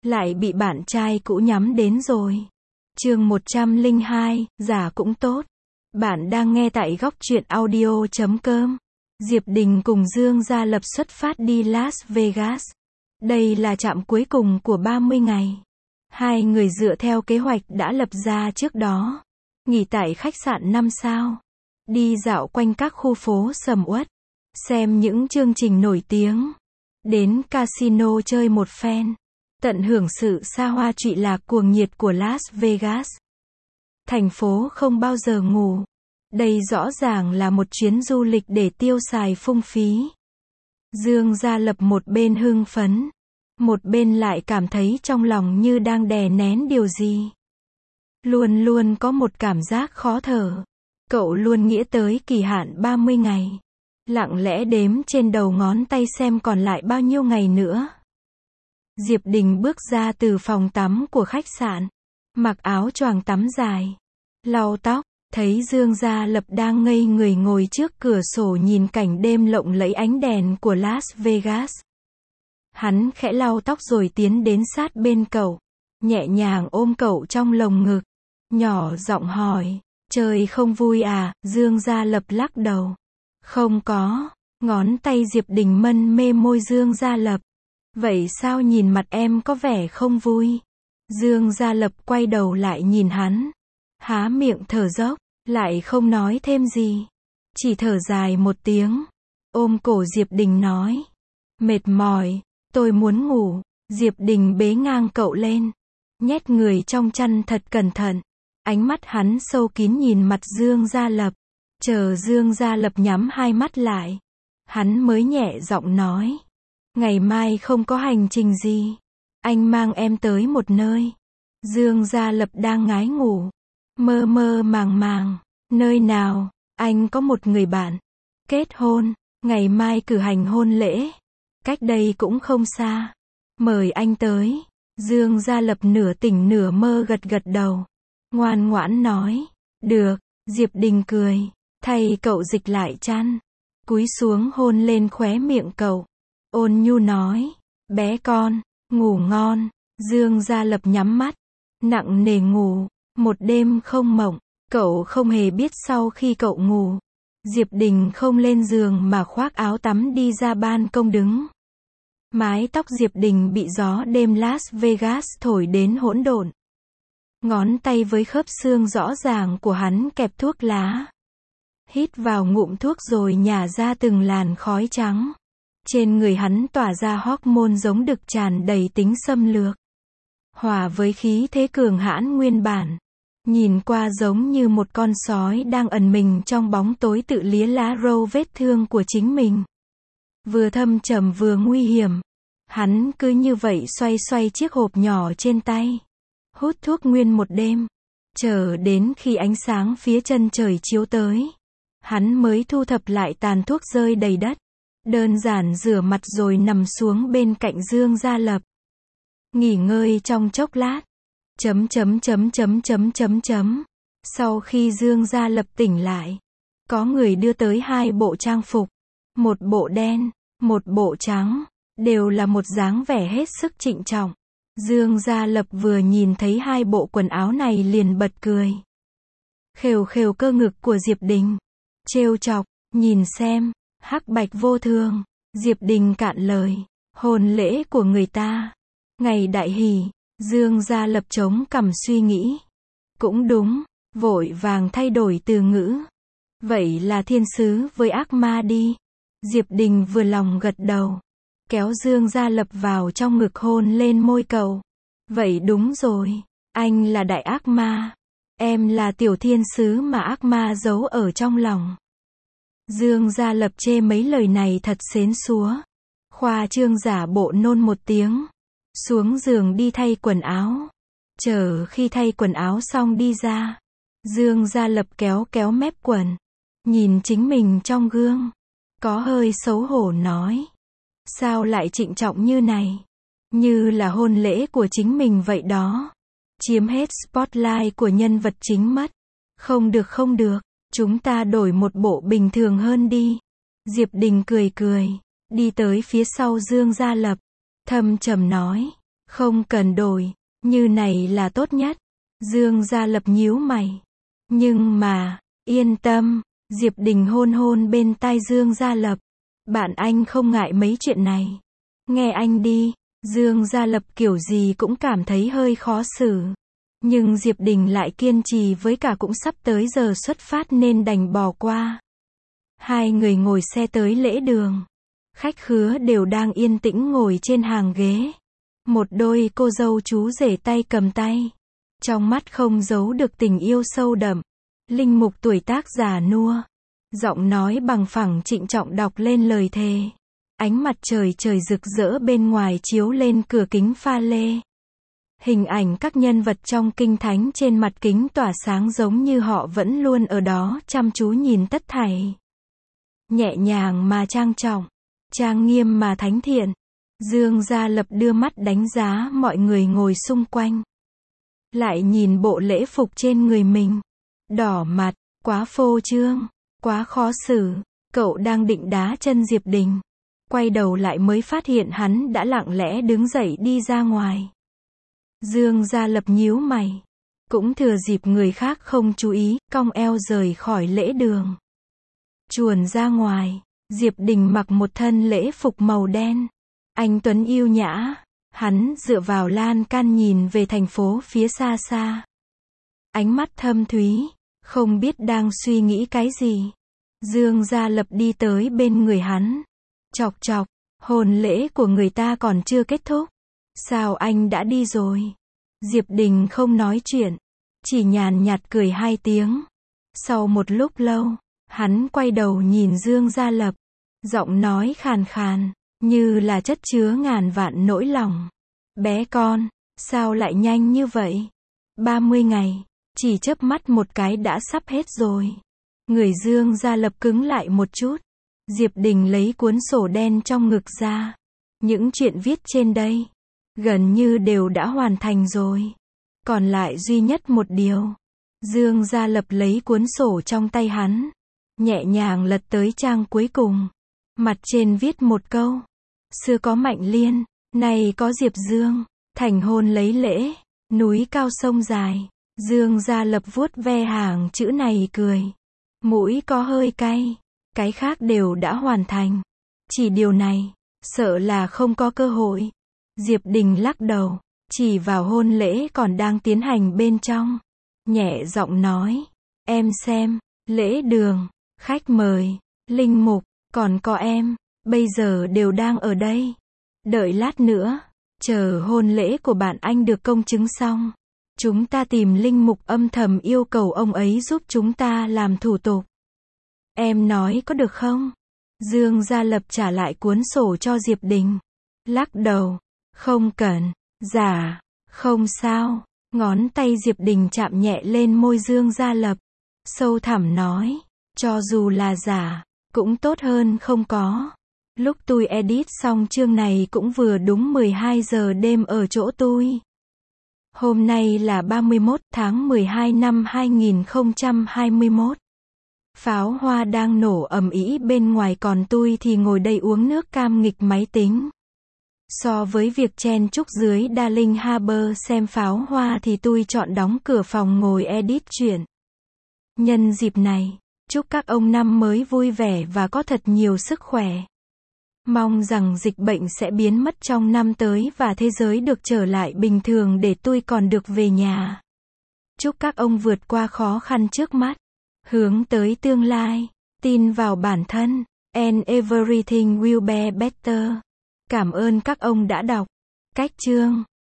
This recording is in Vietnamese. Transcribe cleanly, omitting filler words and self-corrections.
lại bị bạn trai cũ nhắm đến rồi. Chương 102, giả cũng tốt. Bạn đang nghe tại góc truyện audio.com. Diệp Đình cùng Dương Gia Lập xuất phát đi Las Vegas. Đây là trạm cuối cùng của 30 ngày. Hai người dựa theo kế hoạch đã lập ra trước đó. Nghỉ tại khách sạn 5 sao. Đi dạo quanh các khu phố sầm uất. Xem những chương trình nổi tiếng. Đến casino chơi một phen. Tận hưởng sự xa hoa trụy lạc cuồng nhiệt của Las Vegas. Thành phố không bao giờ ngủ. Đây rõ ràng là một chuyến du lịch để tiêu xài phung phí. Dương Gia Lập một bên hưng phấn, một bên lại cảm thấy trong lòng như đang đè nén điều gì. Luôn luôn có một cảm giác khó thở. Cậu luôn nghĩ tới kỳ hạn 30 ngày. Lặng lẽ đếm trên đầu ngón tay xem còn lại bao nhiêu ngày nữa. Diệp Đình bước ra từ phòng tắm của khách sạn. Mặc áo choàng tắm dài. Lau tóc. Thấy Dương Gia Lập đang ngây người ngồi trước cửa sổ nhìn cảnh đêm lộng lẫy ánh đèn của Las Vegas. Hắn khẽ lau tóc rồi tiến đến sát bên cậu. Nhẹ nhàng ôm cậu trong lồng ngực. Nhỏ giọng hỏi. Chơi không vui à? Dương Gia Lập lắc đầu. Không có. Ngón tay Diệp Đình mân mê môi Dương Gia Lập. Vậy sao nhìn mặt em có vẻ không vui? Dương Gia Lập quay đầu lại nhìn hắn. Há miệng thở dốc, lại không nói thêm gì. Chỉ thở dài một tiếng. Ôm cổ Diệp Đình nói. Mệt mỏi, tôi muốn ngủ. Diệp Đình bế ngang cậu lên. Nhét người trong chăn thật cẩn thận. Ánh mắt hắn sâu kín nhìn mặt Dương Gia Lập. Chờ Dương Gia Lập nhắm hai mắt lại. Hắn mới nhẹ giọng nói. Ngày mai không có hành trình gì. Anh mang em tới một nơi. Dương Gia Lập đang ngái ngủ. Mơ mơ màng màng. Nơi nào? Anh có một người bạn. Kết hôn. Ngày mai cử hành hôn lễ. Cách đây cũng không xa. Mời anh tới. Dương Gia Lập nửa tỉnh nửa mơ gật gật đầu. Ngoan ngoãn nói. Được. Diệp Đình cười. Thay cậu dịch lại chăn. Cúi xuống hôn lên khóe miệng cậu. Ôn nhu nói. Bé con. Ngủ ngon. Dương Gia Lập nhắm mắt. Nặng nề ngủ. Một đêm không mộng. Cậu không hề biết sau khi cậu ngủ. Diệp Đình không lên giường mà khoác áo tắm đi ra ban công đứng. Mái tóc Diệp Đình bị gió đêm Las Vegas thổi đến hỗn độn. Ngón tay với khớp xương rõ ràng của hắn kẹp thuốc lá. Hít vào ngụm thuốc rồi nhả ra từng làn khói trắng. Trên người hắn tỏa ra hormone giống đực tràn đầy tính xâm lược. Hòa với khí thế cường hãn nguyên bản. Nhìn qua giống như một con sói đang ẩn mình trong bóng tối tự lía lá râu vết thương của chính mình. Vừa thâm trầm vừa nguy hiểm. Hắn cứ như vậy xoay xoay chiếc hộp nhỏ trên tay. Hút thuốc nguyên một đêm. Chờ đến khi ánh sáng phía chân trời chiếu tới. Hắn mới thu thập lại tàn thuốc rơi đầy đất. Đơn giản rửa mặt rồi nằm xuống bên cạnh Dương Gia Lập. Nghỉ ngơi trong chốc lát. Sau khi Dương Gia Lập tỉnh lại, có người đưa tới hai bộ trang phục. Một bộ đen, một bộ trắng, đều là một dáng vẻ hết sức trịnh trọng. Dương Gia Lập vừa nhìn thấy hai bộ quần áo này liền bật cười. Khều khều cơ ngực của Diệp Đình. Trêu chọc, nhìn xem, hắc bạch vô thường. Diệp Đình cạn lời. Hôn lễ của người ta. Ngày đại hỷ. Dương Gia Lập chống cằm suy nghĩ. Cũng đúng, vội vàng thay đổi từ ngữ. Vậy là thiên sứ với ác ma đi. Diệp Đình vừa lòng gật đầu. Kéo Dương Gia Lập vào trong ngực hôn lên môi cậu. Vậy đúng rồi, anh là đại ác ma. Em là tiểu thiên sứ mà ác ma giấu ở trong lòng. Dương Gia Lập chê mấy lời này thật xến xúa. Khoa trương giả bộ nôn một tiếng. Xuống giường đi thay quần áo. Chờ khi thay quần áo xong đi ra. Dương Gia Lập kéo kéo mép quần. Nhìn chính mình trong gương. Có hơi xấu hổ nói. Sao lại trịnh trọng như này? Như là hôn lễ của chính mình vậy đó. Chiếm hết spotlight của nhân vật chính mất. Không được không được. Chúng ta đổi một bộ bình thường hơn đi. Diệp Đình cười cười. Đi tới phía sau Dương Gia Lập. Thâm trầm nói. Không cần đổi, như này là tốt nhất. Dương Gia Lập nhíu mày. Nhưng mà, yên tâm, Diệp Đình hôn hôn bên tai Dương Gia Lập. Bạn anh không ngại mấy chuyện này. Nghe anh đi. Dương Gia Lập kiểu gì cũng cảm thấy hơi khó xử. Nhưng Diệp Đình lại kiên trì với cả cũng sắp tới giờ xuất phát nên đành bỏ qua. Hai người ngồi xe tới lễ đường. Khách khứa đều đang yên tĩnh ngồi trên hàng ghế. Một đôi cô dâu chú rể tay cầm tay. Trong mắt không giấu được tình yêu sâu đậm. Linh mục tuổi tác già nua. Giọng nói bằng phẳng trịnh trọng đọc lên lời thề. Ánh mặt trời trời rực rỡ bên ngoài chiếu lên cửa kính pha lê. Hình ảnh các nhân vật trong kinh thánh trên mặt kính tỏa sáng giống như họ vẫn luôn ở đó chăm chú nhìn tất thảy. Nhẹ nhàng mà trang trọng, trang nghiêm mà thánh thiện. Dương Gia Lập đưa mắt đánh giá mọi người ngồi xung quanh. Lại nhìn bộ lễ phục trên người mình. Đỏ mặt, quá phô trương, quá khó xử. Cậu đang định đá chân Diệp Đình. Quay đầu lại mới phát hiện hắn đã lặng lẽ đứng dậy đi ra ngoài. Dương Gia Lập nhíu mày. Cũng thừa dịp người khác không chú ý, cong eo rời khỏi lễ đường. Chuồn ra ngoài, Diệp Đình mặc một thân lễ phục màu đen. Anh tuấn yêu nhã. Hắn dựa vào lan can nhìn về thành phố phía xa xa. Ánh mắt thâm thúy, không biết đang suy nghĩ cái gì. Dương Gia Lập đi tới bên người hắn. Chọc chọc, hôn lễ của người ta còn chưa kết thúc. Sao anh đã đi rồi? Diệp Đình không nói chuyện, chỉ nhàn nhạt cười hai tiếng. Sau một lúc lâu, hắn quay đầu nhìn Dương Gia Lập. Giọng nói khàn khàn, như là chất chứa ngàn vạn nỗi lòng. Bé con, sao lại nhanh như vậy? 30 ngày, chỉ chớp mắt một cái đã sắp hết rồi. Người Dương Gia Lập cứng lại một chút. Diệp Đình lấy cuốn sổ đen trong ngực ra. Những chuyện viết trên đây, gần như đều đã hoàn thành rồi. Còn lại duy nhất một điều. Dương Gia Lập lấy cuốn sổ trong tay hắn. Nhẹ nhàng lật tới trang cuối cùng. Mặt trên viết một câu. Xưa có Mạnh Liên, nay có Diệp Dương. Thành hôn lấy lễ, núi cao sông dài. Dương Gia Lập vuốt ve hàng chữ này cười. Mũi có hơi cay. Cái khác đều đã hoàn thành. Chỉ điều này, sợ là không có cơ hội. Diệp Đình lắc đầu, chỉ vào hôn lễ còn đang tiến hành bên trong. Nhẹ giọng nói, em xem, lễ đường, khách mời, linh mục, còn có em, bây giờ đều đang ở đây. Đợi lát nữa, chờ hôn lễ của bạn anh được công chứng xong. Chúng ta tìm linh mục âm thầm yêu cầu ông ấy giúp chúng ta làm thủ tục. Em nói có được không? Dương Gia Lập trả lại cuốn sổ cho Diệp Đình. Lắc đầu. Không cần. Dạ. Không sao. Ngón tay Diệp Đình chạm nhẹ lên môi Dương Gia Lập. Sâu thẳm nói. Cho dù là giả, cũng tốt hơn không có. Lúc tôi edit xong chương này cũng vừa đúng 12 giờ đêm ở chỗ tôi. Hôm nay là 31 tháng 12 năm 2021. Pháo hoa đang nổ ầm ĩ bên ngoài còn tôi thì ngồi đây uống nước cam nghịch máy tính. So với việc chen chúc dưới Darling Harbour xem pháo hoa thì tôi chọn đóng cửa phòng ngồi edit chuyện. Nhân dịp này, chúc các ông năm mới vui vẻ và có thật nhiều sức khỏe. Mong rằng dịch bệnh sẽ biến mất trong năm tới và thế giới được trở lại bình thường để tôi còn được về nhà. Chúc các ông vượt qua khó khăn trước mắt. Hướng tới tương lai, tin vào bản thân, and everything will be better. Cảm ơn các ông đã đọc. Cách chương